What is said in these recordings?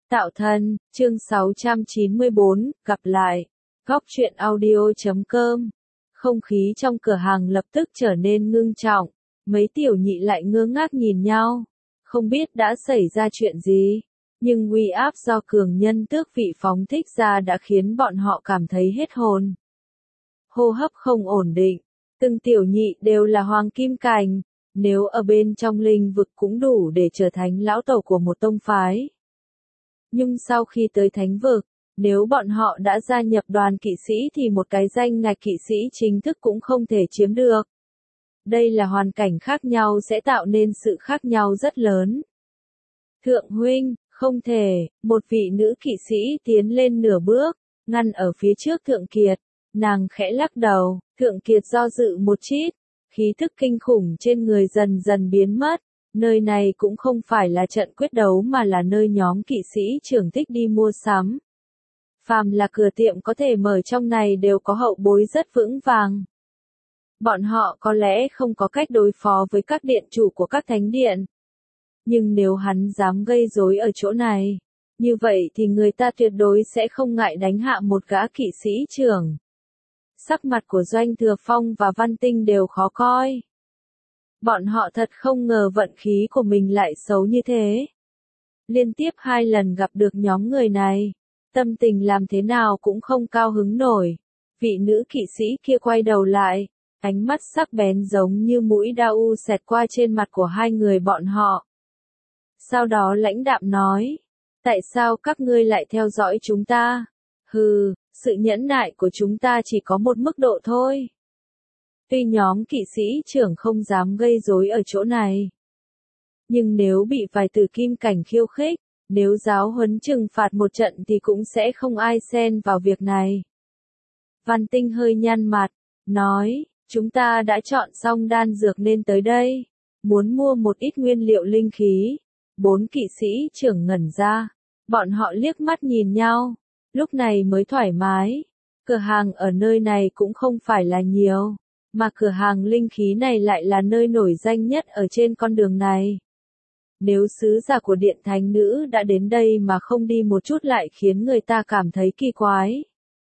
Tạo thân, chương 694, gặp lại. Góc truyện audio.com. Không khí trong cửa hàng lập tức trở nên ngưng trọng. Mấy tiểu nhị lại ngơ ngác nhìn nhau. Không biết đã xảy ra chuyện gì. Nhưng uy áp do cường nhân tước vị phóng thích ra đã khiến bọn họ cảm thấy hết hồn. Hô hấp không ổn định. Từng tiểu nhị đều là hoàng kim cành. Nếu ở bên trong linh vực cũng đủ để trở thành lão tổ của một tông phái. Nhưng sau khi tới thánh vực, nếu bọn họ đã gia nhập đoàn kỵ sĩ thì một cái danh ngạch kỵ sĩ chính thức cũng không thể chiếm được. Đây là hoàn cảnh khác nhau sẽ tạo nên sự khác nhau rất lớn. Thượng huynh, không thể, một vị nữ kỵ sĩ tiến lên nửa bước, ngăn ở phía trước Thượng Kiệt. Nàng khẽ lắc đầu, Thượng Kiệt do dự một chút, khí thức kinh khủng trên người dần dần biến mất. Nơi này cũng không phải là trận quyết đấu mà là nơi nhóm kỵ sĩ trưởng thích đi mua sắm. Phàm là cửa tiệm có thể mở trong này đều có hậu bối rất vững vàng. Bọn họ có lẽ không có cách đối phó với các điện chủ của các thánh điện. Nhưng nếu hắn dám gây rối ở chỗ này, như vậy thì người ta tuyệt đối sẽ không ngại đánh hạ một gã kỵ sĩ trưởng. Sắc mặt của Doanh Thừa Phong và Văn Tinh đều khó coi. Bọn họ thật không ngờ vận khí của mình lại xấu như thế. Liên tiếp 2 lần gặp được nhóm người này, tâm tình làm thế nào cũng không cao hứng nổi. Vị nữ kỵ sĩ kia quay đầu lại, ánh mắt sắc bén giống như mũi dao xẹt qua trên mặt của 2 người bọn họ. Sau đó lãnh đạm nói, tại sao các ngươi lại theo dõi chúng ta? Hừ, sự nhẫn nại của chúng ta chỉ có một mức độ thôi. Tuy nhóm kỵ sĩ trưởng không dám gây rối ở chỗ này. Nhưng nếu bị vài tử kim cảnh khiêu khích, nếu giáo huấn trừng phạt một trận thì cũng sẽ không ai xen vào việc này. Văn Tinh hơi nhăn mặt, nói, chúng ta đã chọn xong đan dược nên tới đây. Muốn mua một ít nguyên liệu linh khí. 4 kỵ sĩ trưởng ngẩn ra. Bọn họ liếc mắt nhìn nhau. Lúc này mới thoải mái. Cửa hàng ở nơi này cũng không phải là nhiều. Mà cửa hàng linh khí này lại là nơi nổi danh nhất ở trên con đường này. Nếu sứ giả của Điện Thánh Nữ đã đến đây mà không đi một chút lại khiến người ta cảm thấy kỳ quái.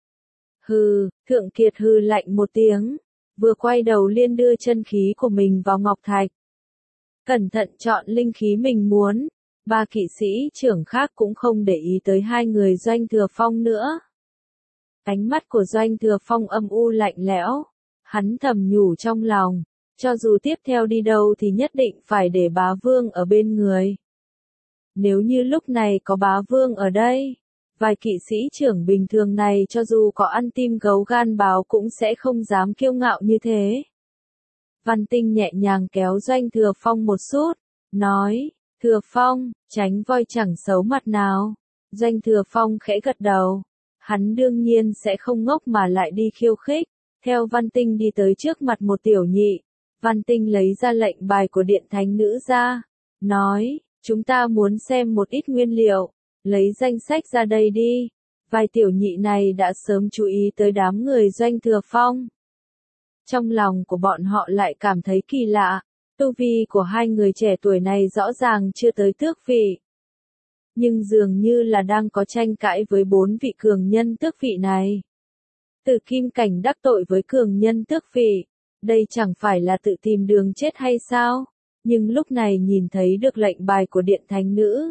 Hừ, Thượng Kiệt hừ lạnh một tiếng, vừa quay đầu liền đưa chân khí của mình vào ngọc thạch. Cẩn thận chọn linh khí mình muốn, 3 kỵ sĩ trưởng khác cũng không để ý tới 2 người Doanh Thừa Phong nữa. Ánh mắt của Doanh Thừa Phong âm u lạnh lẽo. Hắn thầm nhủ trong lòng, cho dù tiếp theo đi đâu thì nhất định phải để bá vương ở bên người. Nếu như lúc này có bá vương ở đây, vài kỵ sĩ trưởng bình thường này cho dù có ăn tim gấu gan báo cũng sẽ không dám kiêu ngạo như thế. Văn Tinh nhẹ nhàng kéo Doanh Thừa Phong một chút, nói, Thừa Phong, tránh voi chẳng xấu mặt nào. Doanh Thừa Phong khẽ gật đầu, hắn đương nhiên sẽ không ngốc mà lại đi khiêu khích. Theo Văn Tinh đi tới trước mặt một tiểu nhị, Văn Tinh lấy ra lệnh bài của Điện Thánh Nữ ra, nói, chúng ta muốn xem một ít nguyên liệu, lấy danh sách ra đây đi. Vài tiểu nhị này đã sớm chú ý tới đám người Doanh Thừa Phong. Trong lòng của bọn họ lại cảm thấy kỳ lạ, tu vi của 2 người trẻ tuổi này rõ ràng chưa tới tước vị. Nhưng dường như là đang có tranh cãi với 4 vị cường nhân tước vị này. Tử kim cảnh đắc tội với cường nhân tước vị, đây chẳng phải là tự tìm đường chết hay sao? Nhưng lúc này nhìn thấy được lệnh bài của Điện Thánh Nữ.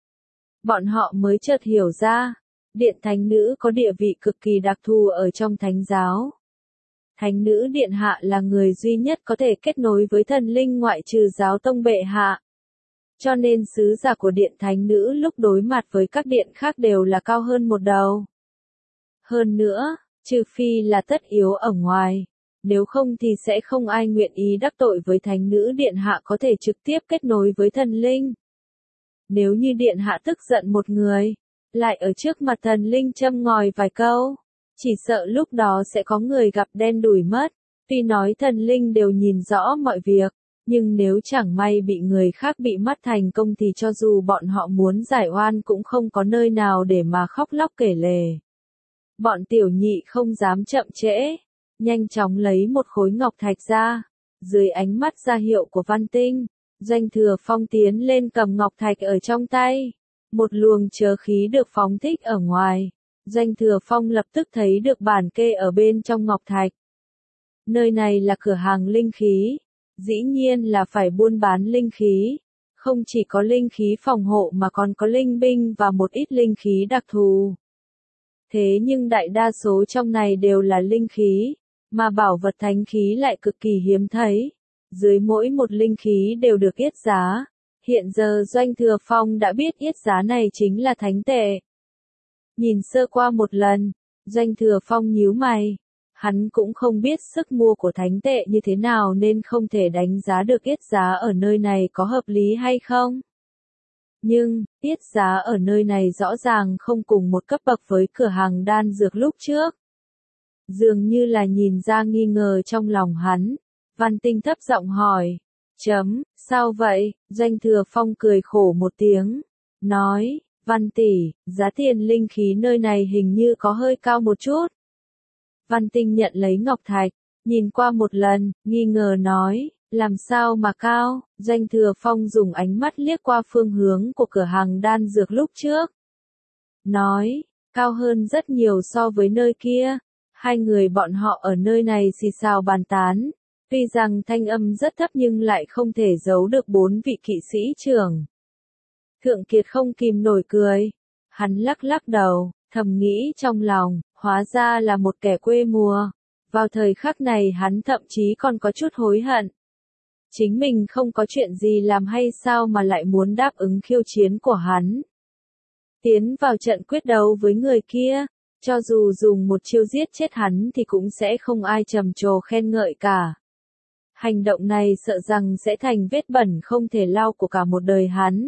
Bọn họ mới chợt hiểu ra, Điện Thánh Nữ có địa vị cực kỳ đặc thù ở trong thánh giáo. Thánh Nữ Điện Hạ là người duy nhất có thể kết nối với thần linh ngoại trừ giáo tông bệ hạ. Cho nên sứ giả của Điện Thánh Nữ lúc đối mặt với các điện khác đều là cao hơn một đầu. Hơn nữa, trừ phi là tất yếu ở ngoài, nếu không thì sẽ không ai nguyện ý đắc tội với Thánh Nữ Điện Hạ có thể trực tiếp kết nối với thần linh. Nếu như Điện Hạ tức giận một người, lại ở trước mặt thần linh châm ngòi vài câu, chỉ sợ lúc đó sẽ có người gặp đen đủi mất. Tuy nói thần linh đều nhìn rõ mọi việc, nhưng nếu chẳng may bị người khác bị mất thành công thì cho dù bọn họ muốn giải oan cũng không có nơi nào để mà khóc lóc kể lể. Bọn tiểu nhị không dám chậm trễ, nhanh chóng lấy một khối ngọc thạch ra, dưới ánh mắt ra hiệu của Văn Tinh, Doanh Thừa Phong tiến lên cầm ngọc thạch ở trong tay, Một luồng chớ khí được phóng thích ở ngoài. Doanh Thừa Phong lập tức thấy được bản kê ở bên trong ngọc thạch. Nơi này là cửa hàng linh khí. Dĩ nhiên là phải buôn bán linh khí. Không chỉ có linh khí phòng hộ mà còn có linh binh và một ít linh khí đặc thù. Thế nhưng đại đa số trong này đều là linh khí, mà bảo vật thánh khí lại cực kỳ hiếm thấy. Dưới mỗi một linh khí đều được yết giá. Hiện giờ Doanh Thừa Phong đã biết yết giá này chính là thánh tệ. Nhìn sơ qua một lần, Doanh Thừa Phong nhíu mày. Hắn cũng không biết sức mua của thánh tệ như thế nào nên không thể đánh giá được yết giá ở nơi này có hợp lý hay không. Nhưng, yết giá ở nơi này rõ ràng không cùng một cấp bậc với cửa hàng đan dược lúc trước. Dường như là nhìn ra nghi ngờ trong lòng hắn. Văn Tinh thấp giọng hỏi. Sao vậy? Doanh Thừa Phong cười khổ một tiếng. Nói, Văn tỷ, giá tiền linh khí nơi này hình như có hơi cao một chút. Văn Tinh nhận lấy ngọc thạch, nhìn qua một lần, nghi ngờ nói, làm sao mà cao? Doanh Thừa Phong dùng ánh mắt liếc qua phương hướng của cửa hàng đan dược lúc trước. Nói, cao hơn rất nhiều so với nơi kia. Hai người bọn họ ở nơi này xì xào bàn tán. Tuy rằng thanh âm rất thấp nhưng lại không thể giấu được 4 vị kỵ sĩ trưởng. Thượng Kiệt không kìm nổi cười. Hắn lắc lắc đầu, thầm nghĩ trong lòng, hóa ra là một kẻ quê mùa. Vào thời khắc này hắn thậm chí còn có chút hối hận. Chính mình không có chuyện gì làm hay sao mà lại muốn đáp ứng khiêu chiến của hắn. Tiến vào trận quyết đấu với người kia, cho dù dùng một chiêu giết chết hắn thì cũng sẽ không ai trầm trồ khen ngợi cả. Hành động này sợ rằng sẽ thành vết bẩn không thể lau của cả một đời hắn.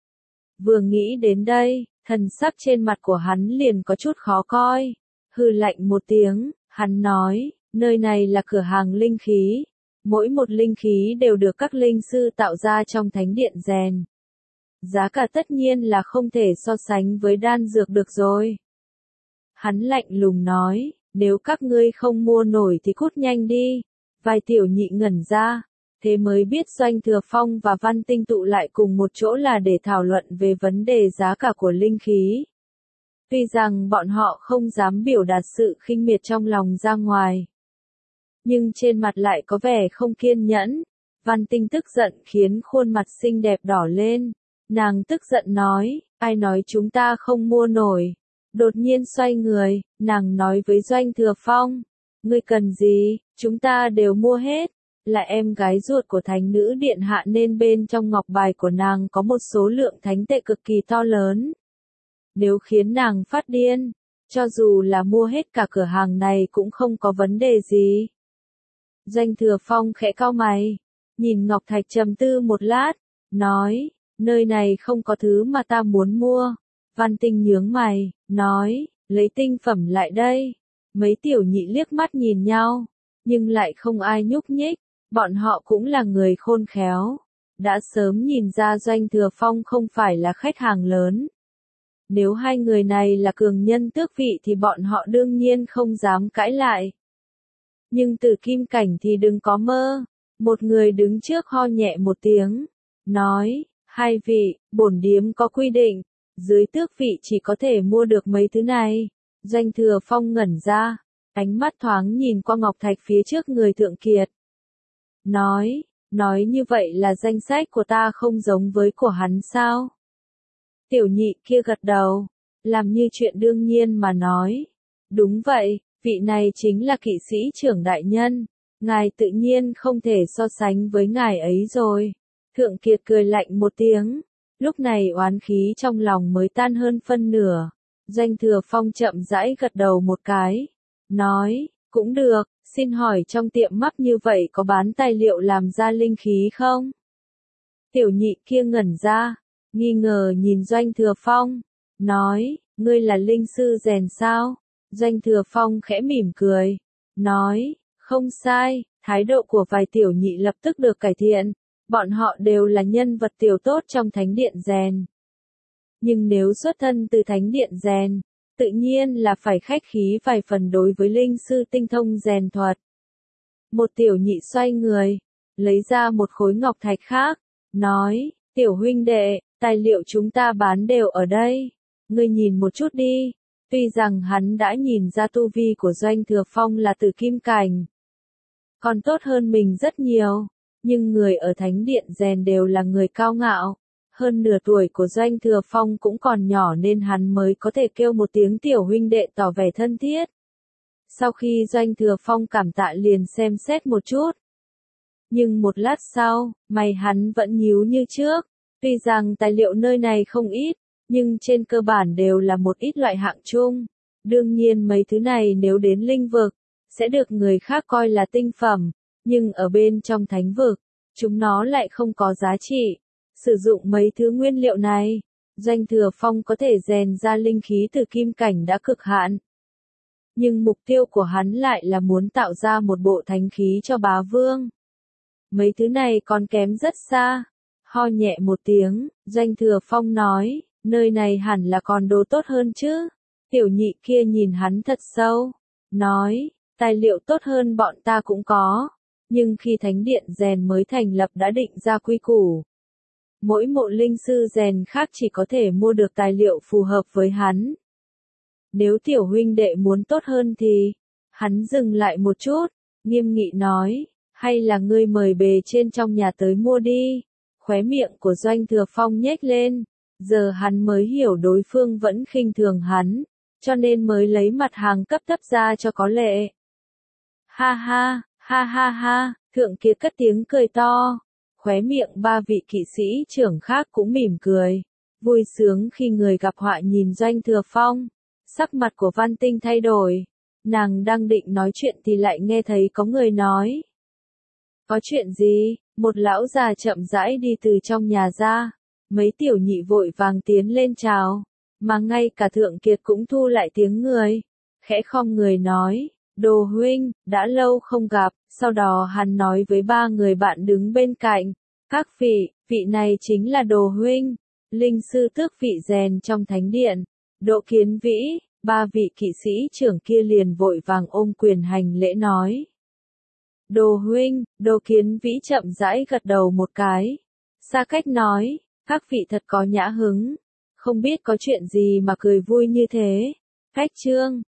Vừa nghĩ đến đây, thần sắc trên mặt của hắn liền có chút khó coi. Hừ lạnh một tiếng, hắn nói, nơi này là cửa hàng linh khí. Mỗi một linh khí đều được các linh sư tạo ra trong thánh điện rèn. Giá cả tất nhiên là không thể so sánh với đan dược được rồi. Hắn lạnh lùng nói, nếu các ngươi không mua nổi thì cút nhanh đi. Vài tiểu nhị ngẩn ra, thế mới biết Doanh Thừa Phong và Văn Tinh tụ lại cùng một chỗ là để thảo luận về vấn đề giá cả của linh khí. Tuy rằng bọn họ không dám biểu đạt sự khinh miệt trong lòng ra ngoài, nhưng trên mặt lại có vẻ không kiên nhẫn. Văn Tinh tức giận khiến khuôn mặt xinh đẹp đỏ lên. Nàng tức giận nói, ai nói chúng ta không mua nổi. Đột nhiên xoay người, nàng nói với Doanh Thừa Phong, ngươi cần gì, chúng ta đều mua hết. Là em gái ruột của thánh nữ điện hạ nên bên trong ngọc bài của nàng có một số lượng thánh tệ cực kỳ to lớn. Nếu khiến nàng phát điên, cho dù là mua hết cả cửa hàng này cũng không có vấn đề gì. Doanh Thừa Phong khẽ cau mày, nhìn ngọc thạch trầm tư một lát, nói, nơi này không có thứ mà ta muốn mua. Văn Tinh nhướng mày, nói, lấy tinh phẩm lại đây. Mấy tiểu nhị liếc mắt nhìn nhau, nhưng lại không ai nhúc nhích, bọn họ cũng là người khôn khéo. Đã sớm nhìn ra Doanh Thừa Phong không phải là khách hàng lớn. Nếu hai người này là cường nhân tước vị thì bọn họ đương nhiên không dám cãi lại. Nhưng Tử Kim Cảnh thì đừng có mơ. Một người đứng trước ho nhẹ một tiếng, nói, hai vị, bổn điếm có quy định, dưới tước vị chỉ có thể mua được mấy thứ này. Doanh Thừa Phong ngẩn ra, ánh mắt thoáng nhìn qua ngọc thạch phía trước người Thượng Kiệt. Nói như vậy là danh sách của ta không giống với của hắn sao? Tiểu nhị kia gật đầu, làm như chuyện đương nhiên mà nói. Đúng vậy, vị này chính là kỵ sĩ trưởng đại nhân, ngài tự nhiên không thể so sánh với ngài ấy rồi. Thượng Kiệt cười lạnh một tiếng, lúc này oán khí trong lòng mới tan hơn phân nửa. Doanh Thừa Phong chậm rãi gật đầu một cái, nói, cũng được, xin hỏi trong tiệm mắt như vậy có bán tài liệu làm ra linh khí không? Tiểu nhị kia ngẩn ra, nghi ngờ nhìn Doanh Thừa Phong, nói, ngươi là linh sư rèn sao? Doanh Thừa Phong khẽ mỉm cười, nói, không sai. Thái độ của vài tiểu nhị lập tức được cải thiện, bọn họ đều là nhân vật tiểu tốt trong thánh điện rèn. Nhưng nếu xuất thân từ thánh điện rèn, tự nhiên là phải khách khí vài phần đối với linh sư tinh thông rèn thuật. Một tiểu nhị xoay người, lấy ra một khối ngọc thạch khác, nói, tiểu huynh đệ, Tài liệu chúng ta bán đều ở đây. Ngươi nhìn một chút đi. Tuy rằng hắn đã nhìn ra tu vi của Doanh Thừa Phong là tử kim cảnh, còn tốt hơn mình rất nhiều, nhưng người ở thánh điện rèn đều là người cao ngạo. Hơn nửa tuổi của Doanh Thừa Phong cũng còn nhỏ nên hắn mới có thể kêu một tiếng tiểu huynh đệ tỏ vẻ thân thiết. Sau khi Doanh Thừa Phong cảm tạ liền xem xét một chút. Nhưng một lát sau, mày hắn vẫn nhíu như trước. Tuy rằng tài liệu nơi này không ít, nhưng trên cơ bản đều là một ít loại hạng trung. Đương nhiên mấy thứ này nếu đến linh vực, sẽ được người khác coi là tinh phẩm, nhưng ở bên trong thánh vực, chúng nó lại không có giá trị. Sử dụng mấy thứ nguyên liệu này, Doanh Thừa Phong có thể rèn ra linh khí từ kim cảnh đã cực hạn. Nhưng mục tiêu của hắn lại là muốn tạo ra một bộ thánh khí cho bá vương. Mấy thứ này còn kém rất xa. Ho nhẹ một tiếng, Doanh Thừa Phong nói, nơi này hẳn là còn đồ tốt hơn chứ. Tiểu nhị kia nhìn hắn thật sâu, nói, tài liệu tốt hơn bọn ta cũng có, nhưng khi thánh điện rèn mới thành lập đã định ra quy củ. Mỗi mộ linh sư rèn khác chỉ có thể mua được tài liệu phù hợp với hắn. Nếu tiểu huynh đệ muốn tốt hơn thì, hắn dừng lại một chút, nghiêm nghị nói, hay là ngươi mời bề trên trong nhà tới mua đi. Khóe miệng của Doanh Thừa Phong nhếch lên, giờ hắn mới hiểu đối phương vẫn khinh thường hắn, cho nên mới lấy mặt hàng cấp thấp ra cho có lệ. Ha ha, ha ha ha, Thượng Kiệt cất tiếng cười to, khóe miệng ba vị kỵ sĩ trưởng khác cũng mỉm cười, vui sướng khi người gặp họa nhìn Doanh Thừa Phong. Sắc mặt của Văn Tinh thay đổi, nàng đang định nói chuyện thì lại nghe thấy có người nói. Có chuyện gì? Một lão già chậm rãi đi từ trong nhà ra, mấy tiểu nhị vội vàng tiến lên chào, mà ngay cả Thượng Kiệt cũng thu lại tiếng người, khẽ khom người nói, Đồ huynh, đã lâu không gặp, sau đó hắn nói với ba người bạn đứng bên cạnh, các vị này chính là Đồ huynh, linh sư tước vị rèn trong thánh điện, Độ Kiến Vĩ. Ba vị kỵ sĩ trưởng kia liền vội vàng ôm quyền hành lễ nói. Đồ huynh, Đồ Kiến Vĩ chậm rãi gật đầu một cái. Xa cách nói, các vị thật có nhã hứng. Không biết có chuyện gì mà cười vui như thế. Khách trương,